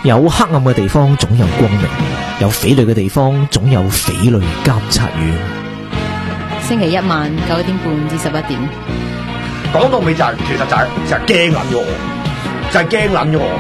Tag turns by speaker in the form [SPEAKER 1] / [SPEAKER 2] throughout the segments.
[SPEAKER 1] 有黑暗嘅地方總有光明，有匪類嘅地方總有匪類監察院。
[SPEAKER 2] 星期一晚9點半至11點。
[SPEAKER 3] 講到尾就係、其實就係驚撚咗我，就係驚撚咗我。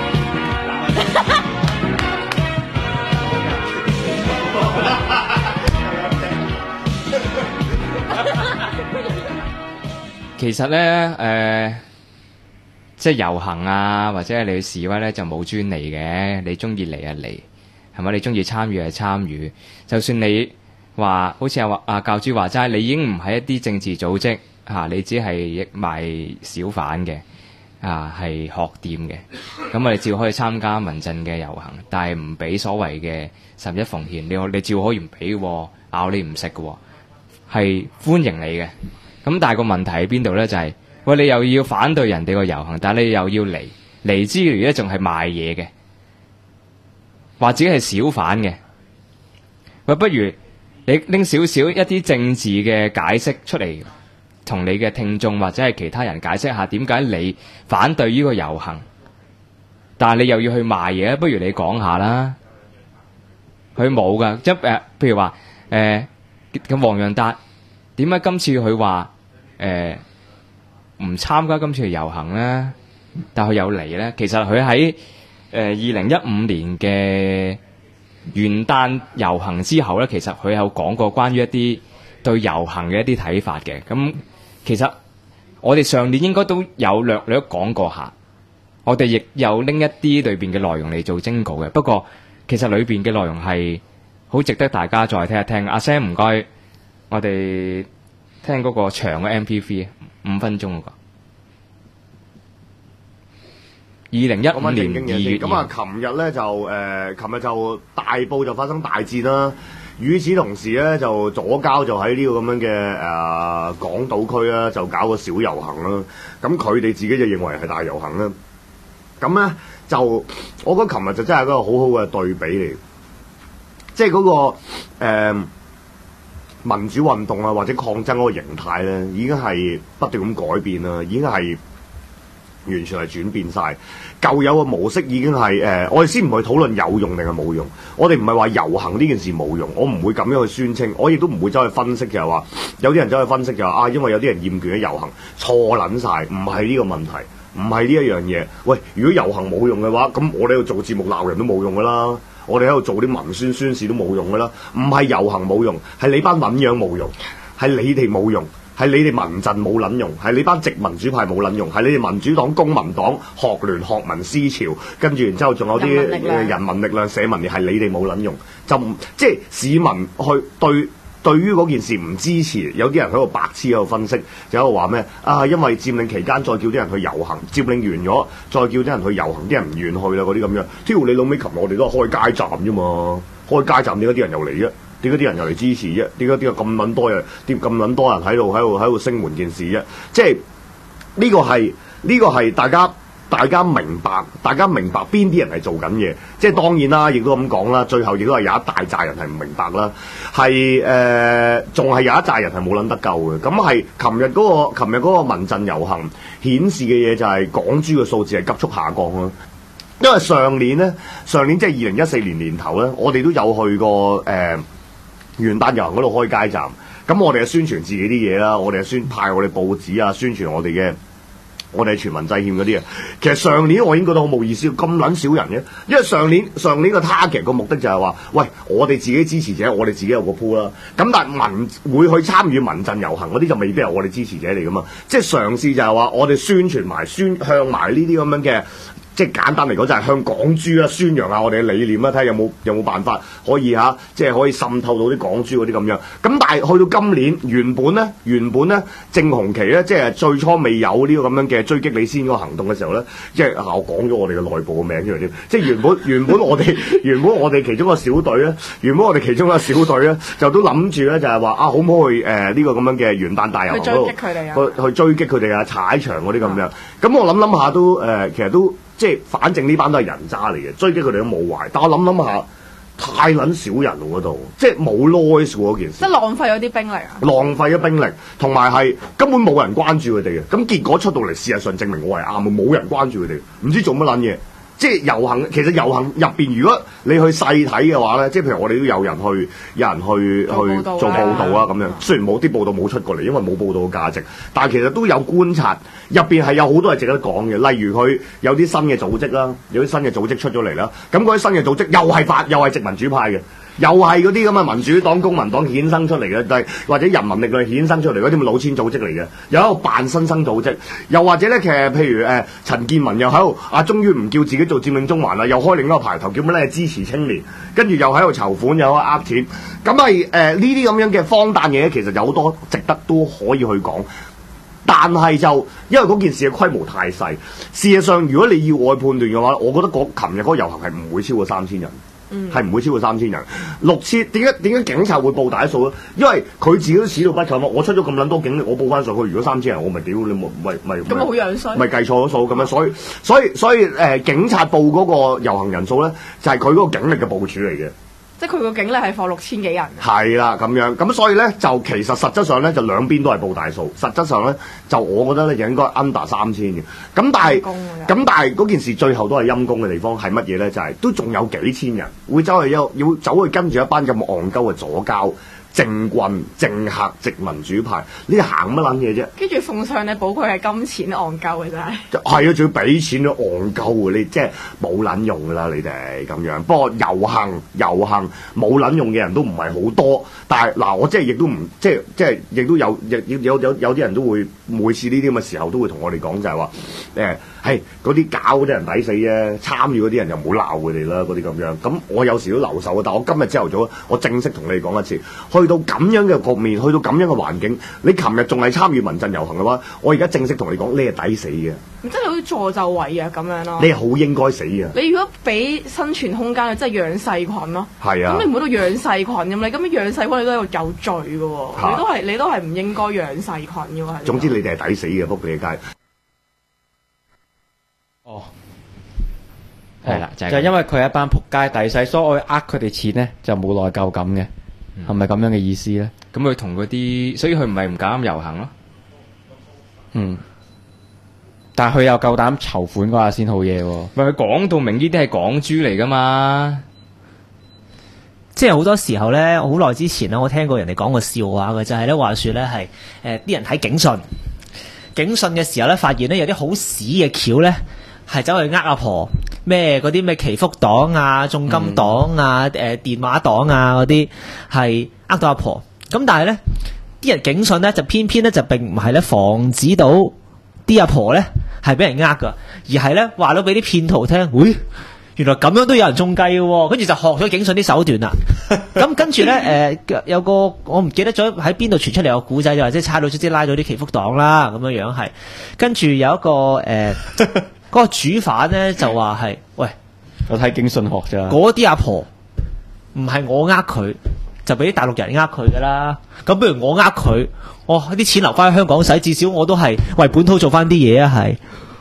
[SPEAKER 4] 其實咧，即係遊行啊，或者係你去示威咧，就冇專利嘅。你中意嚟就嚟，係咪？你中意參與就參與。就算你話好似阿教主話齋，你已經唔係一啲政治組織嚇，你只係賣小販嘅係學店嘅。咁我哋照可以參加民陣嘅遊行，但係唔俾所謂嘅11奉獻。你照可以唔俾喎，咬你唔食嘅喎，係歡迎你嘅。咁但係個問題喺邊度咧？就係、喂，你又要反對人哋個遊行，但係你又要嚟之餘咧，仲係賣嘢嘅，或者係小販嘅。喂，不如你拎少少一啲政治嘅解釋出嚟，同你嘅聽眾或者係其他人解釋下點解你反對呢個遊行，但係你又要去賣嘢，不如你講下啦。佢冇噶，譬如話咁黃洋達點解今次佢話唔參加今次嘅遊行咧？但佢有嚟咧。其實佢喺2015年嘅元旦遊行之後咧，其實佢有講過關於一啲對遊行嘅一啲睇法嘅。咁其實我哋上年應該都有略略講過下，我哋亦有拎一啲裏邊嘅內容嚟做徵稿嘅。不過其實裏邊嘅內容係好值得大家再聽一聽。阿 Sam 唔該，我哋聽嗰個長嘅 MP3 5分鐘嗰個。2015年2月
[SPEAKER 3] 咁啊，琴日咧就琴日就大埔就發生大戰啦。與此同時咧，就左膠就喺呢個咁樣嘅港島區啦，就搞個小遊行啦。咁佢哋自己就認為係大遊行啦。咁咧就我覺得琴日就真係一個好好嘅對比嚟，即係嗰個民主運動啊，或者抗爭嗰個形態咧，已經係不斷咁改變啦，已經係完全係轉變晒。舊有嘅模式已經係我哋先唔去討論有用定係冇用。我哋唔係話遊行呢件事冇用，我唔會咁樣去宣稱。我亦都唔會走去分析，就係話有啲人走去分析就話因為有啲人厭倦咗遊行，錯撚晒，唔係呢個問題，唔係呢一樣嘢。喂，如果遊行冇用嘅話，咁我哋喺度做節目鬧人都冇用噶啦。我哋喺度做啲文宣宣示都冇用噶啦，唔係遊行冇用，係你班撚樣冇用，係你哋冇用，係你哋民陣冇撚用，係你班直民主派冇撚用，係你哋民主黨、公民黨、學聯、學民思潮，跟住然之後仲有啲人民力量、社民連，係你哋冇撚用，就即係市民去對於嗰件事唔支持，有啲人喺度白痴喺度分析，就喺度話咩因為佔領期間再叫啲人去遊行，佔領完咗再叫啲人去遊行，啲人唔願去啦嗰啲咁樣。挑你老尾，琴日我哋都係開街站啫嘛，開街站點解啲人又嚟啫？點解啲人又嚟支持啫？點解咁撚多人？咁撚多人喺度聲援件事啫？即係呢個係大家明白邊啲人係做緊嘢，即係當然啦，亦都咁講啦。最後亦都係有一大紮人係唔明白啦，係仲係有一紮人係冇撚得救嘅。咁係琴日嗰個民陣遊行顯示嘅嘢就係港豬嘅數字係急速下降啦。因為上年即係2014年年頭咧，我哋都有去過元旦遊行嗰度開街站。咁我哋係宣傳自己啲嘢啦，我哋係派我哋報紙啊，宣傳我哋全民制憲嗰啲啊。其實上年我已經覺得好冇意思，咁撚少人嘅。因為上年個 target 個目的就係話，喂，我哋自己支持者，我哋自己有個 pool 啦。咁但係會去參與民陣遊行嗰啲就未必係我哋支持者嚟噶嘛。即係嘗試就係話，我哋宣傳埋向埋呢啲咁樣嘅。即係簡單嚟講，就係向港豬啦，宣揚下我哋嘅理念啦，睇下有冇辦法可以即係可以滲透到啲港豬嗰啲咁樣。咁但係去到今年，原本咧正紅旗咧，即係最初未有呢個咁樣嘅追擊李先嗰個行動嘅時候咧，即係我講咗我哋嘅內部嘅名出嚟添。即係原本我哋其中一個小隊咧，就都諗住咧就係話可唔可以呢個咁樣嘅元旦大遊行去追擊佢哋啊，踩場嗰啲咁樣。咁我諗下都其實都。即係反正呢班都係人渣嚟嘅，追擊佢哋都冇壞。但我諗下，太撚少人喎嗰度，即係冇 noise 嗰件事。
[SPEAKER 5] 即係浪費咗啲兵力啊！
[SPEAKER 3] 浪費咗兵力，同埋係根本冇人關注佢哋嘅。咁結果出到嚟，事實上證明我係啱，冇人關注佢哋，唔知做乜撚嘢。 即係遊行，其實遊行入邊，如果你去細睇嘅話咧，即係譬如我哋都有人去做報導啊咁樣。雖然冇啲報導冇出過嚟，因為冇報導嘅價值，但係其實都有觀察，入邊係有好多係值得講嘅。例如佢有啲新嘅組織啦，有啲新嘅組織出咗嚟啦，咁嗰啲新嘅組織又係殖民主派嘅。又係嗰啲咁嘅民主黨、公民黨衍生出嚟嘅，但係或者人民力量衍生出嚟嗰啲咁老千組織嚟嘅，又喺度扮新生組織，又或者咧，其實譬如陳健民又喺度終於唔叫自己做佔領中環啦，又開另一個牌頭叫乜咧？支持青年，跟住又喺度籌款，又喺度呃錢，咁係呢啲咁樣嘅荒誕嘢，其實有好多值得都可以去講，但係就因為嗰件事嘅規模太細，事實上如果你要我去判斷嘅話，我覺得琴日嗰個遊行係唔會超過3000人。係唔會超過3000人，6000點解警察會報大數咧？因為佢自己都始料不及啊！我出咗咁撚多警力，我報翻上去，如果3000人，我咪屌你咪
[SPEAKER 2] 咁好樣衰，
[SPEAKER 3] 咪計錯咗數咁樣，所以警察報嗰個遊行人數咧，就係佢嗰個警力嘅部署嚟嘅。
[SPEAKER 5] 即係佢個警力係放6000幾人。係
[SPEAKER 3] 啦，咁樣咁所以咧就其實實質上咧就兩邊都係報大數，實質上咧就我覺得咧就應該 under 3000嘅。咁但係嗰件事最後都係陰公嘅地方係乜嘢咧？就係、都仲有幾千人會走去跟住一班咁戇鳩嘅左膠。政棍、政客、殖民主派，你行乜撚嘢啫？
[SPEAKER 5] 跟住奉上你補佢係金錢戇鳩嘅真係。
[SPEAKER 3] 係啊，仲要俾錢都戇鳩嘅，你即係冇撚用㗎啦，你哋咁樣。不過遊行冇撚用嘅人都唔係好多，但係嗱，我即係亦都唔即係亦都有啲人都會每次呢啲咁嘅時候都會同我哋講就係話係嗰啲搞嗰啲人抵死啫，參與嗰啲人就唔好鬧佢哋啦，嗰啲咁樣。咁我有時都留手嘅，但係我今日朝頭早我正式同你哋講一次，去到咁樣嘅局面，去到咁樣嘅環境，你琴日仲係參與民陣遊行嘅話，我而家正式同你講，你係抵死嘅。
[SPEAKER 5] 真係好似助紂為虐咁樣咯。
[SPEAKER 3] 你係好應該死嘅。
[SPEAKER 5] 你如果俾生存空間，你真係養細菌咯。係啊。咁你唔好到養細菌咁，你咁樣養細菌你都有罪嘅喎。你都係唔應該養細菌嘅喎。
[SPEAKER 3] 總之你哋係抵死嘅，仆你街。
[SPEAKER 4] 哦，係啦，就
[SPEAKER 6] 係因為佢係一班仆街抵死，所以我呃佢哋錢咧就冇內疚感嘅，係咪咁樣嘅意思咧？
[SPEAKER 4] 咁佢同嗰啲，所以佢唔係唔敢遊行咯。
[SPEAKER 6] 但係佢又夠膽籌款嗰下先好嘢喎。
[SPEAKER 4] 唔係佢講到明呢啲係港豬嚟噶嘛？
[SPEAKER 1] 即係好多時候咧，好耐之前咧，我聽過人哋講個笑話嘅，就係咧話說咧係啲人睇警訊嘅時候咧，發現咧有啲好屎嘅橋咧，係走去阿婆咩嗰啲咩祈福黨啊、重金黨啊、電話黨啊嗰啲，係到阿婆。咁但係咧，啲人警訊咧就偏偏咧就並唔係咧防止到啲阿婆咧係俾人噶，而係咧話到俾啲騙徒聽，喂，原來咁樣都有人中計嘅喎，跟住就學咗警訊啲手段啦。咁跟住咧有個我唔記得咗喺邊度傳出嚟個古仔，就話即係差佬即拉到啲祈福黨啦，咁樣樣係。跟住有一個嗰個主犯咧就話係，喂，
[SPEAKER 6] 我睇警訊學咋。
[SPEAKER 1] 嗰啲阿婆唔係我佢，就俾啲大陸人佢噶啦。咁不如我佢，我啲錢留翻喺香港使，至少我都係為本土做翻啲嘢啊，係。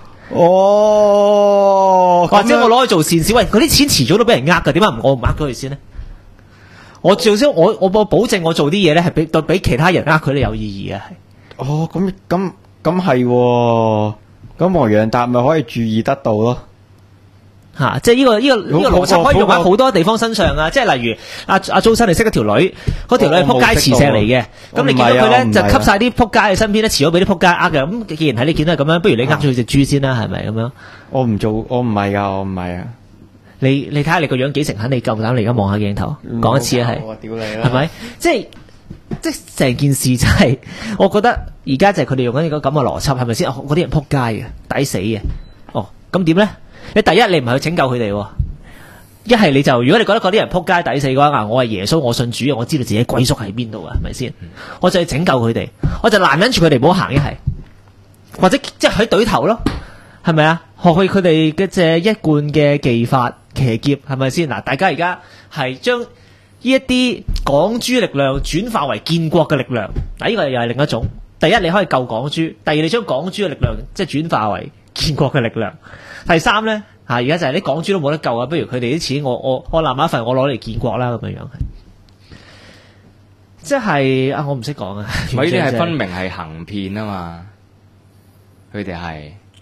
[SPEAKER 6] 哦，
[SPEAKER 1] 或者我攞去做善事，喂，嗰啲錢遲早都俾人㗎，點解我唔咗佢先呢？我最少我保證我做啲嘢咧係比其他人佢哋有意義嘅。
[SPEAKER 6] 哦，咁係喎，咁黃洋達咪可以注意得到咯。
[SPEAKER 1] 即係呢個邏輯可以用喺好多地方身上啊！即係例如阿周生你識嗰條女，嗰條女係撲街磁石嚟嘅，咁你見到佢咧就吸晒啲撲街喺身邊咧，遲早俾啲撲街嘅。咁既然喺你見到係咁樣，不如你咗佢隻豬先啦，係咪咁樣？
[SPEAKER 6] 我唔係啊！
[SPEAKER 1] 你睇下你個樣幾誠懇，你夠唔膽你而家望下鏡頭講一次啊？
[SPEAKER 6] 我屌你啦！
[SPEAKER 1] 係咪？即係成件事就係，我覺得而家就係佢哋用緊呢個咁嘅邏輯，係咪先？嗰啲人撲街嘅，抵死嘅。哦，咁點咧？你第一你唔係去拯救佢哋，一係你就如果你覺得嗰啲人撲街抵死嘅話，我係耶穌，我信主，我知道自己歸宿喺邊度啊，係咪先？我就去拯救佢哋，我就攔緊住佢哋唔好行，一係或者即係喺對頭咯，係咪啊？學去佢哋嘅隻一貫嘅技法騎劫，係咪先？嗱，大家而家係將呢一啲港豬力量轉化為建國嘅力量，嗱，呢個又係另一種。第一你可以救港豬，第二你將港豬嘅力量即係轉化為建國嘅力量。第三咧，而家就係啲港豬都冇得救啊！不如佢哋啲錢，我攬埋一份，我攞嚟建國啦，咁樣樣係，即係我唔識講啊！
[SPEAKER 4] 呢啲係分明係行騙啊嘛，佢哋係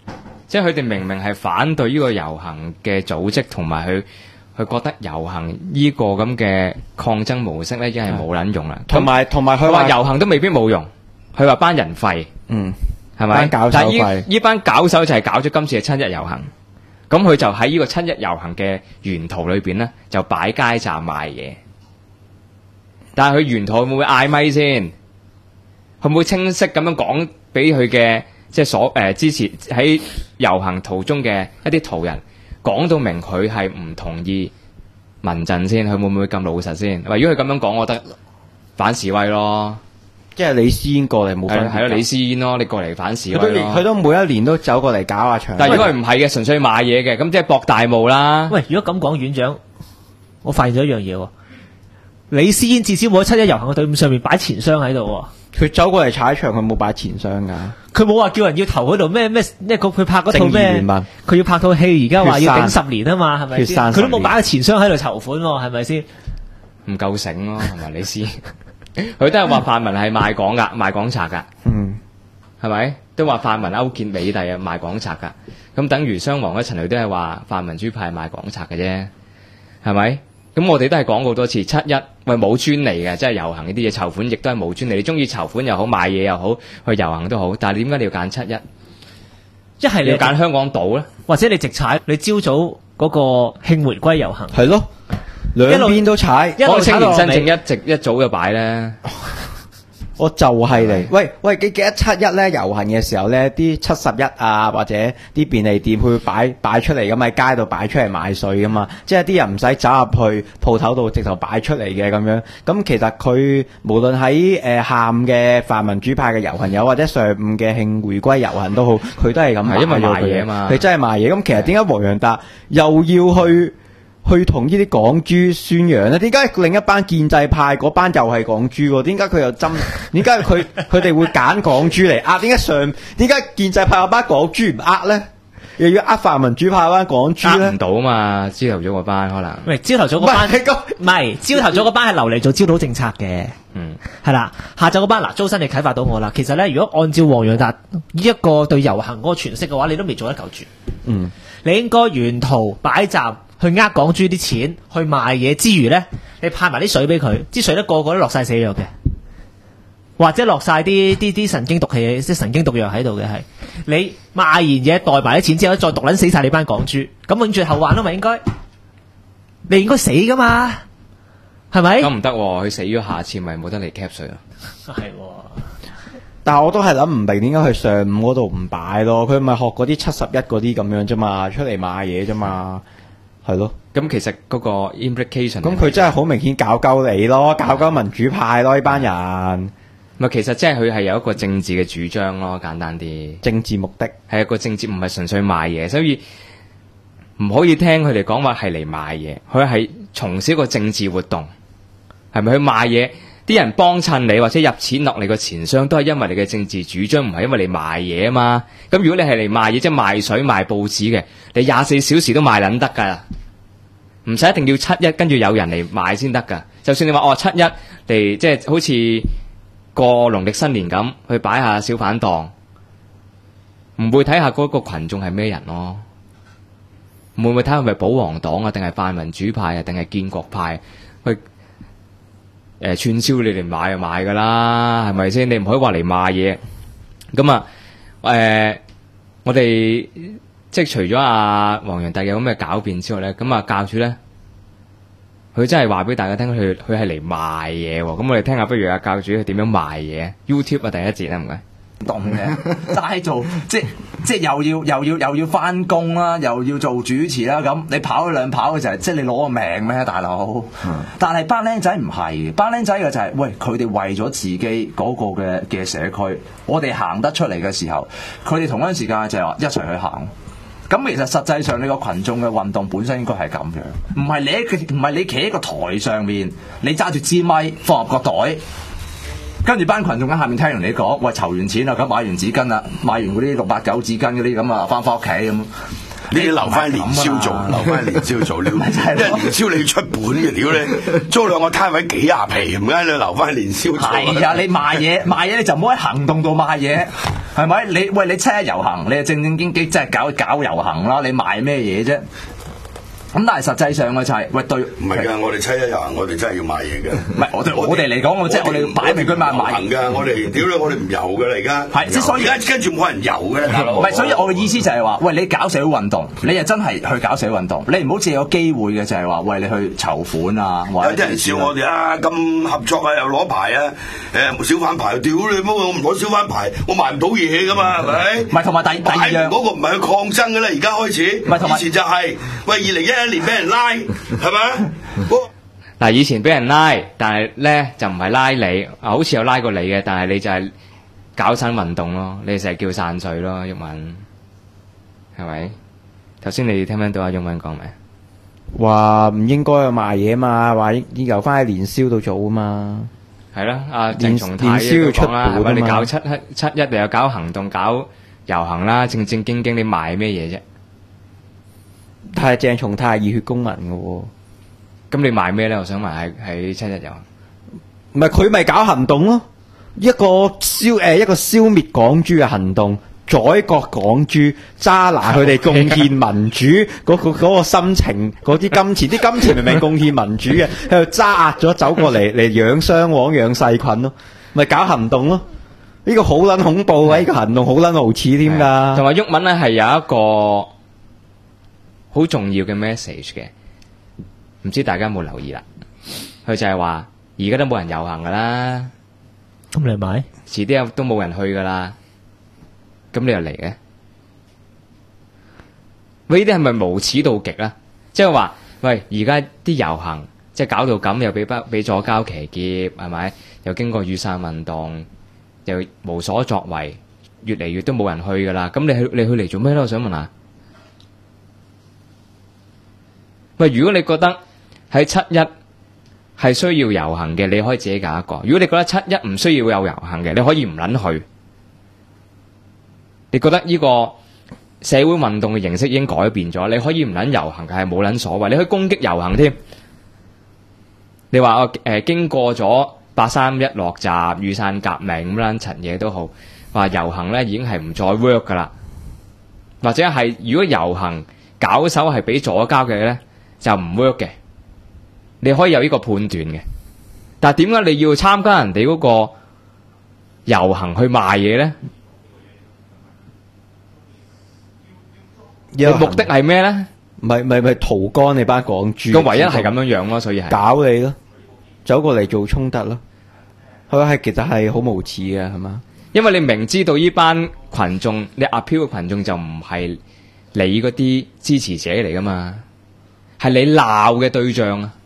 [SPEAKER 4] 即係佢哋明明係反對呢個遊行嘅組織，同埋佢覺得遊行呢個咁嘅抗爭模式咧，已經係冇撚用啦。
[SPEAKER 6] 同埋佢
[SPEAKER 4] 話遊行都未必冇用，佢話班人廢，係咪？但係呢班搞手就係搞咗今次嘅七一遊行，咁佢就喺呢個七一遊行嘅沿途裏邊咧，就擺街站賣嘢。但係佢沿途會唔會嗌咪先？佢會唔會清晰咁樣講俾佢嘅即係支持喺遊行途中嘅一啲途人講到明佢係唔同意民陣先？佢會唔會咁老實先？如果佢咁樣講，我覺得反示威咯。即係
[SPEAKER 6] 李思嫣過嚟冇分別。
[SPEAKER 4] 係咯，李思嫣咯，你過嚟反示威咯。
[SPEAKER 6] 佢都每一年都走過嚟搞下場。
[SPEAKER 4] 但係如果佢唔係嘅，純粹買嘢嘅，咁即係博大霧啦。
[SPEAKER 1] 喂，如果咁講，院長，我發現咗一樣嘢喎。李思嫣至少冇喺七一遊行嘅隊伍上面擺錢箱喺度喎。佢
[SPEAKER 6] 走過嚟踩場，佢冇擺錢箱㗎。
[SPEAKER 1] 佢冇話叫人要投嗰度咩，佢拍嗰套咩？佢要拍套戲，而家話要頂10年啊嘛，係咪先？佢都冇擺個錢箱喺度籌款喎，係咪先？
[SPEAKER 4] 唔夠醒咯，係咪李思？佢都係話泛民係賣港㗎，賣港賊㗎。係咪？都話泛民勾結美帝啊，賣港賊㗎。咁等於雙黃嘅陳雷都係話泛民主派賣港賊嘅啫，係咪？咁我哋都係講過好多次，七一喂冇專利嘅，即係遊行呢啲嘢籌款亦都係冇專利。你中意籌款又好，買嘢又好，去遊行都好，但係點解你要揀七一？一係你要揀香港島咧，或者你直踩你朝早嗰個慶回歸遊行，
[SPEAKER 6] 係咯，兩邊都踩。
[SPEAKER 4] 我青年新政一早就擺咧。
[SPEAKER 6] 我就係嚟，喂，記得七一咧遊行嘅時候咧，啲71啊或者啲便利店會擺出嚟咁喺街度擺出嚟賣水噶嘛，即係啲人唔使走入去鋪頭度，直頭擺出嚟嘅咁樣。咁其實佢無論喺下午嘅泛民主派嘅遊行，又或者上午嘅慶回歸遊行都好，佢都係咁，
[SPEAKER 4] 因為賣嘢啊嘛。
[SPEAKER 6] 佢真係賣嘢。咁其實點解黃洋達又要去同呢啲港豬宣揚咧？點解另一班建制派嗰班又係港豬喎？點解佢又針？點解佢哋會揀港豬嚟呃？點解建制派嗰班港豬唔呃咧？又要呃泛民主派嗰班港豬咧？
[SPEAKER 4] 呃唔到啊嘛！朝頭早嗰班可能
[SPEAKER 1] 喂，朝頭早嗰班唔係朝頭早嗰班係留嚟做朝島政策嘅，係啦。下晝嗰班嗱，周生你啟發到我啦。其實咧，如果按照黃洋達呢一個對遊行嗰個詮釋嘅話，你都未做得夠住。你應該沿途擺站。去呃港豬啲錢，去賣嘢之餘咧，你派埋啲水俾佢，啲水咧個個都落晒死藥嘅，或者落晒啲神經毒氣，即係神經毒藥喺度嘅係。你賣完嘢袋埋啲錢之後，再毒撚死晒你班港豬，咁永絕後患咯，咪應該？你應該死噶嘛，係咪？
[SPEAKER 4] 咁唔得，佢死咗，下次咪冇得嚟 cap 水咯。
[SPEAKER 1] 係，
[SPEAKER 6] 但係我都係諗唔明點解佢上午嗰度唔擺咯？佢咪學嗰啲71嗰啲咁樣啫嘛，出嚟賣嘢啫嘛。係咯，
[SPEAKER 4] 咁其實嗰個 implication，
[SPEAKER 6] 咁佢真係好明顯搞鳩你咯，搞鳩民主派咯，呢班人。
[SPEAKER 4] 咪其實即係佢係有一個政治嘅主張咯，簡單啲。
[SPEAKER 6] 政治目的
[SPEAKER 4] 係一個政治，唔係純粹賣嘢，所以唔可以聽佢哋講話係嚟賣嘢，佢係從事一個政治活動，係咪去賣嘢？啲人幫襯你或者入錢落你個錢箱，都係因為你嘅政治主張，唔係因為你賣嘢啊嘛。咁如果你係嚟賣嘢，即係賣水賣報紙嘅，你24小時都賣撚得㗎，唔使一定要7-1跟住有人嚟買先得㗎。就算你話7-1嚟，即係好似過農曆新年咁去擺下小販檔，唔會睇下嗰個羣眾係咩人咯，唔會睇下係咪保皇黨啊，定係泛民主派啊，定係建國派去。串燒你嚟買就買噶啦，係咪先？你唔可以話嚟賣嘢。咁啊，我哋即係除咗阿黃洋達有咁嘅狡辯之外咧，咁啊教主咧，佢真係話俾大家聽，佢係嚟賣嘢喎。咁我哋聽下，不如阿教主佢點樣賣嘢 ？YouTube 啊，第一節啦，唔該。
[SPEAKER 7] 動嘅齋做，即係又要翻工啦，又要做主持啦，咁你跑一兩跑嘅就係即係你攞個命咩，大佬？但係班僆仔唔係，班僆仔嘅就係、是、喂，佢哋為咗自己嗰個嘅社區，我哋行得出嚟嘅時候，佢哋同一時間就係話一齊去行。咁其實實際上你個群眾嘅運動本身應該係咁樣，唔係你企喺個台上面，你揸住支咪放入個袋。跟住班群眾喺下面聽完你講，喂，籌完錢啦，咁買完紙巾啦，買完嗰啲689紙巾嗰啲咁啊，翻屋企咁。
[SPEAKER 8] 你留翻年宵做，留翻年宵做，因為年宵你要出本嘅，屌你租兩個攤位幾廿皮，唔解你留翻年宵做。
[SPEAKER 7] 係啊，你賣嘢你就唔好喺行動度賣嘢，係咪？你七一遊行，你係正經即係搞遊行啦，你賣咩嘢啫？咁但係實際上嘅就係、喂對，
[SPEAKER 8] 唔係㗎，我哋七一遊行，我哋真係要賣嘢嘅。
[SPEAKER 7] 唔係我哋嚟講，即係我哋擺明佢賣
[SPEAKER 8] 行㗎，我哋屌你，我哋唔遊㗎啦而家。係，即係所以而家跟住冇人遊嘅大佬。
[SPEAKER 7] 唔係，所以我嘅意思就係話，喂，你搞社會運動，你又真係去搞社會運動，你唔好借個機會嘅就係話，喂，你去籌款啊，或者
[SPEAKER 8] 有啲人笑我哋啊，咁合作啊，又攞牌啊，小販牌，屌你乜我唔攞小販牌，我賣唔到嘢㗎嘛，係咪？
[SPEAKER 7] 唔係，同埋第二樣
[SPEAKER 8] 嗰個唔係去抗爭㗎啦，而家開始。
[SPEAKER 7] 唔係，同埋
[SPEAKER 8] 以前就係喂2011年俾人拉，係咪？
[SPEAKER 4] 嗱，以前俾人拉，但係咧就唔係拉你，好似有拉過你嘅，但係你就係搞新運動咯，你成日叫散水咯，毓民係咪？頭先你聽唔聽到阿毓民講咩？
[SPEAKER 6] 話唔應該去賣嘢嘛，話要由翻喺年宵度做啊嘛。
[SPEAKER 4] 係咯，阿鄭松泰都講啦，係咪？你搞七一，你又搞行動，搞遊行啦，正正經經，你賣咩嘢啫？
[SPEAKER 6] 但係鄭松泰係熱血公民嘅喎。
[SPEAKER 4] 咁你賣咩咧？我想問喺七一遊行，
[SPEAKER 6] 唔係佢咪搞行動咯？一個消滅港豬嘅行動，宰割港豬，揸拿佢哋貢獻民主嗰個心情，嗰啲金錢，啲金錢明明貢獻民主嘅，喺度揸壓咗走過嚟養雙黃養細菌咯，咪搞行動咯？呢個好撚恐怖啊！呢個行動好撚無恥添㗎。
[SPEAKER 4] 同埋毓民咧係有一個好重要嘅 message 嘅。唔知大家有冇留意啦？佢就係話而家都冇人遊行噶啦，
[SPEAKER 1] 咁你買？
[SPEAKER 4] 遲啲都冇人去噶啦，咁你又嚟嘅？喂，呢啲係咪無恥到極啊？即係話，喂，而家啲遊行即係搞到咁，又俾左膠騎劫，係咪？又經過雨傘運動，又無所作為，越嚟越都冇人去噶啦。咁你去嚟做咩咧？我想問下。喂，如果你覺得喺七一係需要遊行嘅，你可以自己揀一個。如果你覺得七一唔需要有遊行嘅，你可以唔撚去。你覺得呢個社會運動嘅形式已經改變咗，你可以唔撚遊行嘅係冇撚所謂，你可以攻擊遊行添。你話經過咗831落閘、雨傘革命咁撚柒嘢都好，話遊行咧已經係唔再 work 噶啦，或者係如果遊行搞手係俾左膠嘅咧，就唔 work 嘅，你可以有呢個判斷嘅。但係點解你要參加人哋嗰個遊行去賣嘢咧？你目的係咩咧？
[SPEAKER 6] 咪屠乾你班港豬。
[SPEAKER 4] 個唯一係咁樣樣咯，所以係
[SPEAKER 6] 搞你咯，走過嚟做衝突咯。係其實係好無恥嘅，係嘛？
[SPEAKER 4] 因為你明知道呢班群眾，你appeal嘅群眾就唔係你嗰啲支持者嚟噶嘛，係你鬧嘅對象啊，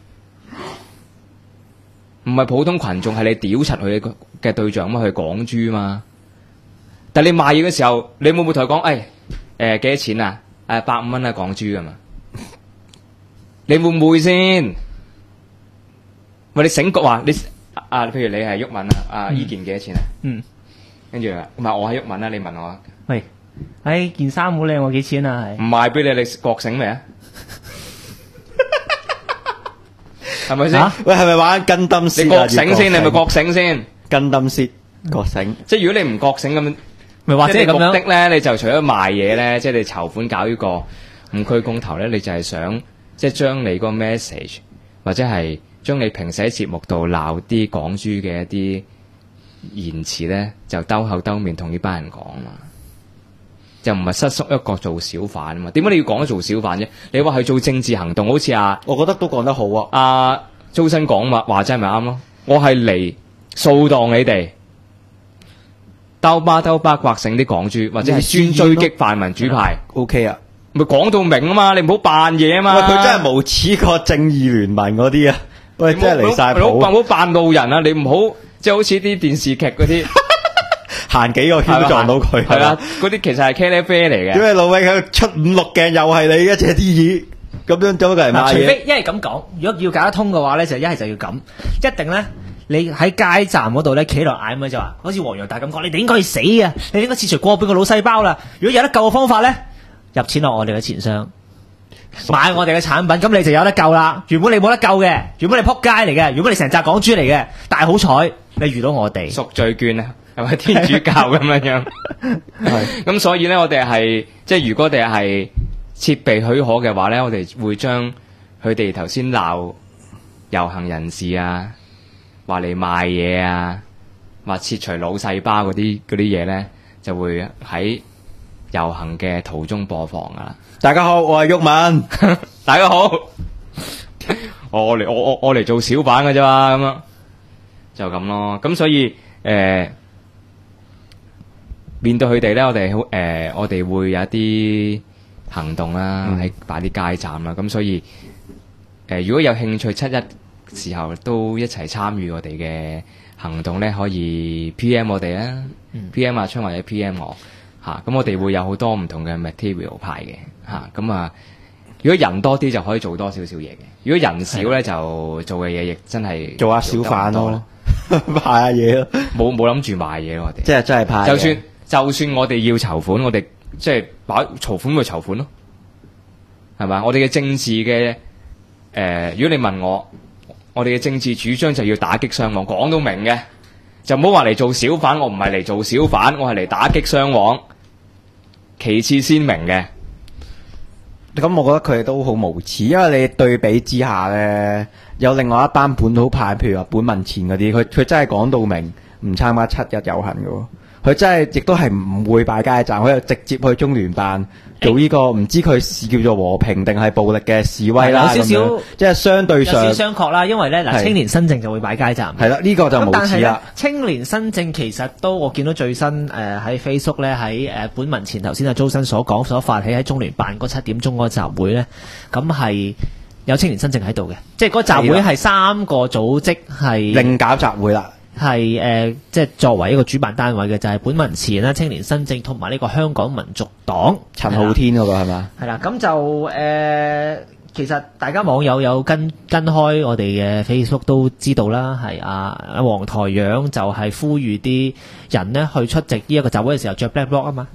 [SPEAKER 4] 唔係普通群眾，係你屌柒佢嘅對象嘛，佢港豬嘛。但係你賣嘢嘅時候，你會唔會同佢講？幾多錢啊？150蚊啊，港豬噶嘛？你會唔會先？喂，你醒覺話你譬如你係毓民啊，依件幾多錢啊？跟住唔係我係毓民啦，你問我。
[SPEAKER 1] 喂，件衫好靚，我幾錢啊？
[SPEAKER 4] 唔賣俾你，你覺醒未啊？係咪先？
[SPEAKER 6] 喂，係咪玩跟燈先？
[SPEAKER 4] 你覺醒先，你咪覺醒先。
[SPEAKER 6] 跟燈先，覺醒。
[SPEAKER 4] 即係如果你唔覺醒咁，
[SPEAKER 1] 咪或者咁樣
[SPEAKER 4] 目的咧，你就除咗賣嘢咧，即係你籌款搞呢個五區公投咧，你就係想即係將你個 message 或者係將你平時喺節目度鬧啲港豬嘅一啲言辭咧，就兜口兜面同呢班人講嘛，就唔係失縮一個做小販啊嘛。點解你要講做小販啫？你話係做政治行動，好似
[SPEAKER 6] 我覺得都講得好啊。
[SPEAKER 4] 周生講嘛，話真係咪啱咯？我係嚟掃蕩你哋。兜巴刮醒啲港豬，或者係專追擊泛民主派
[SPEAKER 6] ，OK 啊，
[SPEAKER 4] 咪講到明啊嘛，你唔好扮嘢啊嘛。
[SPEAKER 6] 喂，佢真係無恥過正義聯盟嗰啲啊！喂，真係離晒譜。
[SPEAKER 4] 唔好扮路人啊！你唔好即係好似啲電視劇嗰啲
[SPEAKER 6] 行幾個圈都撞到佢。
[SPEAKER 4] 係啦，嗰啲其實係茄喱啡嚟嘅。
[SPEAKER 6] 點解老偉喺度出5-6鏡又係你嘅借啲嘢咁樣走過嚟賣嘢？
[SPEAKER 1] 除非一係咁講，如果要搞得通嘅話咧，就一係就要咁，一定咧。你喺街站嗰度咧，企落嗌咁就話，好似黃洋達咁講，你哋應該去死啊！你應該切除過半個腦細胞啦。如果有得救嘅方法咧， 入錢落我哋嘅錢箱，買我哋嘅產品，咁你就有得救啦。原本你冇得救嘅，原本你撲街嚟嘅，原本你成紮港豬嚟嘅，但係好彩你遇到我哋
[SPEAKER 4] 贖罪券啊，係咪天主教咁樣樣？係咁，所以咧，我哋係即係如果我哋係設備許可嘅話咧，我哋會將佢哋頭先鬧遊行人士啊，話嚟賣嘢啊，話切除腦細胞嗰啲嘢咧，就會喺遊行嘅途中播放噶啦。
[SPEAKER 6] 大家好，我係毓民。
[SPEAKER 4] 大家好，我嚟做小販嘅啫嘛，咁樣就咁咯。咁所以面對佢哋咧，我哋會有一啲行動啦，喺擺啲街站啦。咁所以如果有興趣七一時候都一齊參與我哋嘅行動咧，可以 PM 我哋啦，PM 阿昌或者 PM 我嚇。咁我哋會有好多唔同嘅 material 派嘅嚇。咁啊，如果人多啲就可以做多少少嘢嘅。如果人少咧，就做嘅嘢亦真係
[SPEAKER 6] 做下小販咯，賣下嘢咯。
[SPEAKER 4] 冇諗住賣嘢咯，我哋
[SPEAKER 6] 即係真係派。
[SPEAKER 4] 就算我哋要籌款，我哋即係籌款咪籌款咯，係咪？我哋嘅政治嘅如果你問我哋嘅政治主張就要打擊雙網，講到明嘅，就唔好話嚟做小販。我唔係嚟做小販，我係嚟打擊雙網，其次鮮明嘅。
[SPEAKER 6] 咁我覺得佢哋都好無恥，因為你對比之下咧，有另外一班本土派，譬如話本民前嗰啲，佢真係講到明唔參加七一遊行嘅喎。佢真係亦都係唔會擺街站，佢又直接去中聯辦做呢個唔知佢是叫做和平定係暴力嘅示威啦。
[SPEAKER 1] 有少少
[SPEAKER 6] 即係相對上
[SPEAKER 1] 有少少商榷啦，因為咧嗱，青年新政就會擺街站。
[SPEAKER 6] 係啦，呢個就無恥啦。
[SPEAKER 1] 青年新政其實都我見到最新喺 Facebook 咧，喺本民前頭先阿周生所講所發起喺中聯辦嗰7點鐘嗰個集會咧，咁係有青年新政喺度嘅，即係嗰個集會係3個組織係
[SPEAKER 6] 另搞集會啦。
[SPEAKER 1] 係即係作為一個主辦單位嘅就係本民前啦、青年新政同埋呢個香港民族黨
[SPEAKER 6] 陳浩天嗰個係嘛？
[SPEAKER 1] 係啦，咁就其實大家網友有跟開我哋嘅 Facebook 都知道啦，係阿黃台仰就係呼籲啲人呢去出席呢一個集會嘅時候着 black bloc 啊嘛。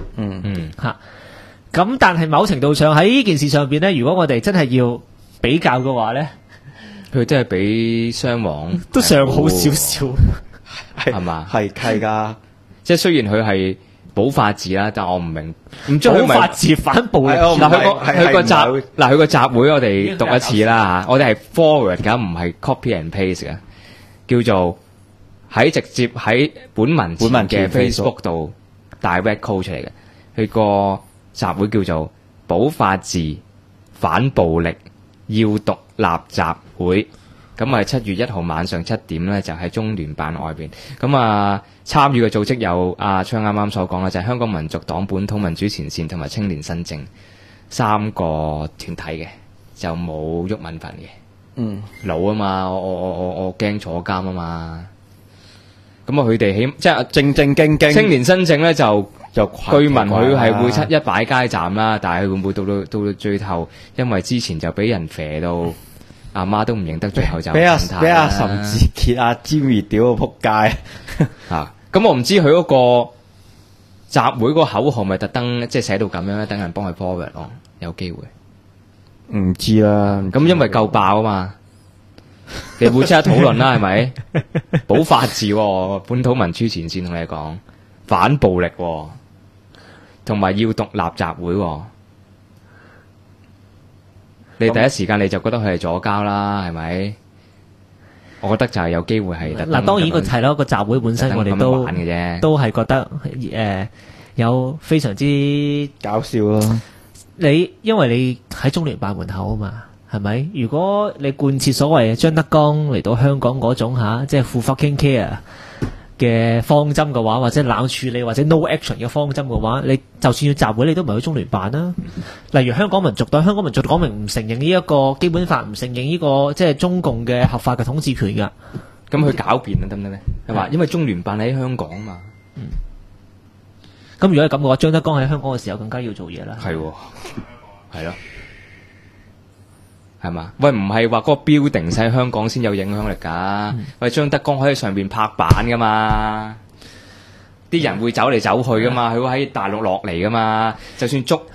[SPEAKER 1] 咁但係某程度上喺呢件事上邊呢，如果我哋真係要比較嘅話呢，
[SPEAKER 4] 佢真係比雙網
[SPEAKER 1] 都尚好少少，
[SPEAKER 4] 係嘛？
[SPEAKER 6] 係㗎，
[SPEAKER 4] 即係雖然佢係保法治啦，但我唔明
[SPEAKER 1] 保法治反暴力。
[SPEAKER 4] 佢個集會我哋讀一次啦嚇，我哋係 forward 㗎，唔係 copy and paste 嘅，叫做直接喺本民嘅 Facebook 度 direct call 出嚟嘅。佢個集會叫做保法治反暴力要獨立集會，咁係7月1號晚上7點咧，就喺中聯辦外邊。咁啊，參與嘅組織有阿昌啱啱所講啦，就係香港民族黨、本土民主前線同埋青年新政3個團體嘅，就冇毓民份嘅。老啊嘛，我驚坐監啊嘛。咁啊，佢哋即係正正經經青年新政咧就據聞佢係會7一擺街站啦，但係佢會唔會到最後，因為之前就俾人肥到阿媽都唔認得，最後就俾阿
[SPEAKER 6] 岑志傑阿Jimmy屌個仆街
[SPEAKER 4] 嚇。咁我唔知佢嗰個集會嗰個口號咪特登即係寫到咁樣咧，等人幫佢 forward 咯，有機會
[SPEAKER 6] 唔知啦。
[SPEAKER 4] 咁因為夠爆啊嘛，你會即刻討論啦，係咪？保法治本土民主前線同你講反暴力，同埋要獨立集會。你第一時間你就覺得佢係左膠啦，係咪？我覺得就係有機會係
[SPEAKER 1] 嗱，當然個係咯，個集會本身我哋都係覺得有非常之
[SPEAKER 6] 搞笑咯。
[SPEAKER 1] 因為你喺中聯辦門口啊嘛，係咪？如果你貫徹所謂張德江嚟到香港嗰種即係 full fucking care嘅方針嘅話，或者冷處理或者 no action 嘅方針嘅話，你就算要集會，你都唔係去中聯辦啦。例如香港民族黨講明唔承認呢一個基本法，唔承認呢個即係中共嘅合法嘅統治權噶。
[SPEAKER 4] 咁佢狡辯得唔得咧？係嘛？因為中聯辦喺香港嘛。
[SPEAKER 1] 咁如果係咁嘅話，張德江喺香港嘅時候更加要做嘢啦。
[SPEAKER 4] 係咯，係嘛？喂，唔係話嗰個標定喺香港先有影響力㗎。喂，張德江可以上邊拍板㗎嘛？啲人會走嚟走去㗎嘛？佢會喺大陸落嚟㗎嘛？就算捉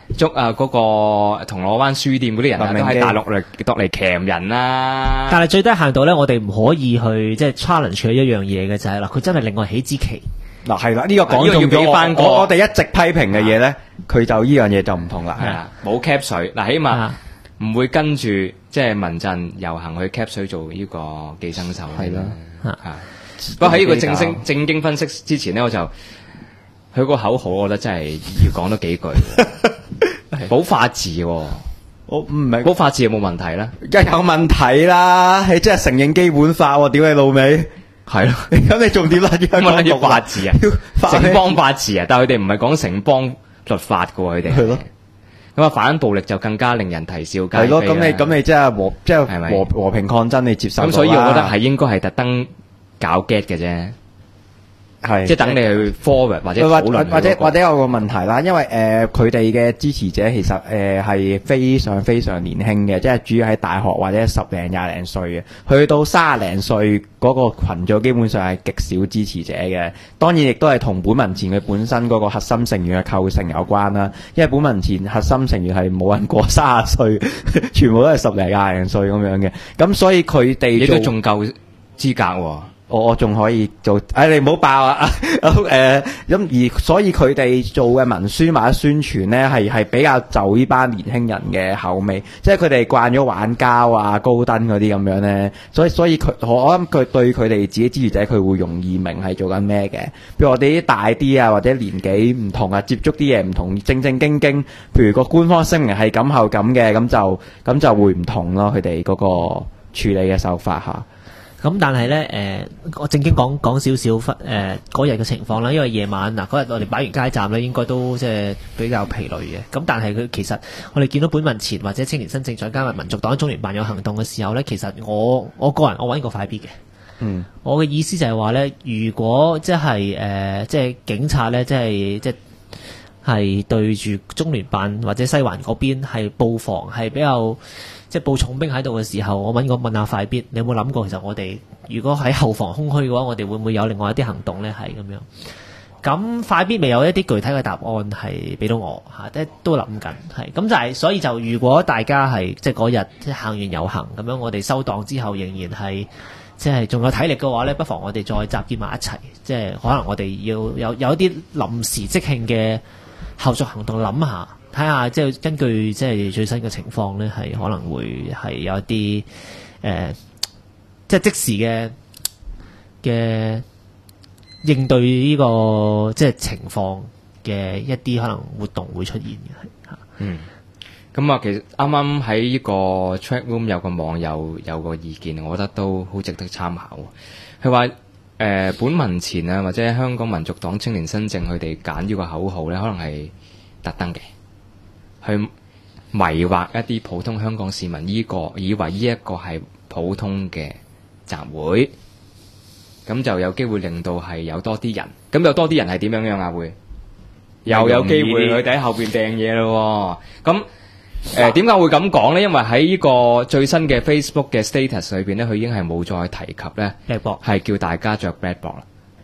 [SPEAKER 4] 捉嗰個銅鑼灣書店嗰啲人啊，都喺大陸嚟鉗人啦。
[SPEAKER 1] 但係最低限度咧，我哋唔可以去即係 challenge 佢一樣嘢嘅就係啦，佢真係另外起支旗。
[SPEAKER 6] 嗱係啦，呢個講中咗我哋一直批評嘅嘢咧，佢就呢樣嘢就唔同啦。
[SPEAKER 4] 係啊，冇 cap 水嗱，起碼唔會跟住即係民陣遊行去 cap 水做呢個寄生獸。係啦，不過喺呢個正經分析之前咧，我就佢個口號，我覺得真係要講多幾句。保法治喎，我唔明保法治有冇問題咧？
[SPEAKER 6] 梗係有問題啦！你真係承認基本法喎，屌你老味！
[SPEAKER 4] 係咯，
[SPEAKER 6] 咁你仲點啦？
[SPEAKER 4] 要法治啊，城邦法治啊，但係佢哋唔係講城邦律法嘅喎，佢哋係咯。咁啊，反暴力就更加令人啼笑皆非。係咯，
[SPEAKER 6] 咁你即係和平抗爭，你接受到啦。咁
[SPEAKER 4] 所以我覺得係應該係特登搞 get 嘅啫。係，即係等你去 forward 或者討論
[SPEAKER 6] 或者有個問題啦，因為佢哋嘅支持者其實係非常非常年輕嘅，即係主要喺大學或者10零20零歲嘅，去到30零歲嗰個群組基本上係極少支持者嘅。當然亦都係同本民前佢本身嗰個核心成員嘅構成有關啦，因為本民前核心成員係冇人過30歲，全部都係10零20零歲咁樣嘅，咁所以佢哋
[SPEAKER 4] 亦都仲夠資格喎。
[SPEAKER 6] 我仲可以做，你唔好爆啊！咁而所以佢哋做嘅文宣或者宣傳咧，係比較就呢班年輕人嘅口味，即係佢哋慣咗玩膠啊、高登嗰啲咁樣咧，所以我諗佢對佢哋自己支持者，佢會容易明係做緊咩嘅。譬如我哋啲大啲啊，或者年紀唔同啊，接觸啲嘢唔同，正正經經，譬如個官方聲明係咁後咁嘅，咁就會唔同咯。佢哋嗰個處理嘅手法嚇。
[SPEAKER 1] 咁但係咧，我正經講少少嗰日嘅情況啦，因為夜晚嗱嗰日我哋擺完街站咧，應該都即係比較疲累嘅。咁但係佢其實我哋見到本民前或者青年新政再加埋民族黨中聯辦有行動嘅時候咧，其實我個人我揾過快必嘅。我嘅意思就係話咧，如果即係警察咧，即係對住中聯辦或者西環嗰邊係布防係比較。即係佈重兵喺度嘅時候，我問下快必，你有冇諗過其實我哋如果喺後防空虛嘅話，我哋會唔會有另外一啲行動咧？係咁樣。咁快必未有一啲具體嘅答案係俾到我嚇，都諗緊係。咁就係所以就如果大家係即係嗰日即係行完遊行咁樣，我哋收檔之後仍然係即係仲有體力嘅話咧，不妨我哋再集結埋一齊，即係可能我哋要有一啲臨時即興嘅後續行動諗下。睇下即係根據即係最新嘅情況咧，係可能會係有一啲即係即時嘅應對呢個即係情況嘅一啲可能活動會出現嘅係。
[SPEAKER 4] 咁啊，其實啱啱喺呢個 chat room 有個網友有個意見，我覺得都好值得參考。佢話本民前啊，或者香港民族黨青年新政佢哋揀呢個口號咧，可能係特登嘅。去迷惑一啲普通香港市民，以為呢一個係普通嘅集會，咁就有機會令到係有多啲人，咁有多啲人係點樣啊？會又有機會佢哋喺後邊掟嘢咯。咁點解會咁講咧？因為喺呢個最新嘅 Facebook 嘅 status 裏邊咧，佢已經係冇再提及咧，係叫大家着 black box 啦。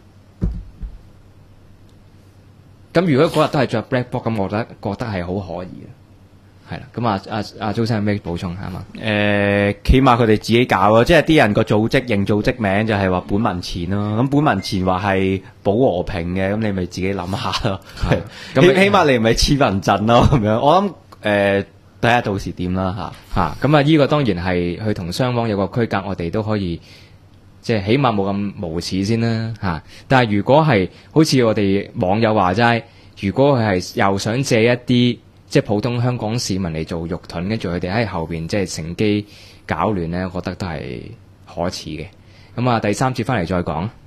[SPEAKER 4] 咁如果嗰日都係着 black box，咁我覺得係好可疑嘅，係啦。咁阿周生有咩補充係嘛？
[SPEAKER 6] 起碼佢哋自己搞咯，即係啲人個組織名就係話本民前咯。咁本民前話係保和平嘅，咁你咪自己諗下咯。咁起碼你唔係黐民陣咯咁樣。我諗睇下到時點啦嚇。
[SPEAKER 4] 咁呢個當然係去同雙方有個區隔，我哋都可以。即係起碼冇咁無恥先啦嚇，但係如果係好似我哋網友話齋，如果佢係又想借一啲即係普通香港市民嚟做肉盾，跟住佢哋喺後邊即係乘機搞亂咧，我覺得都係可恥嘅。咁第三節翻嚟再講。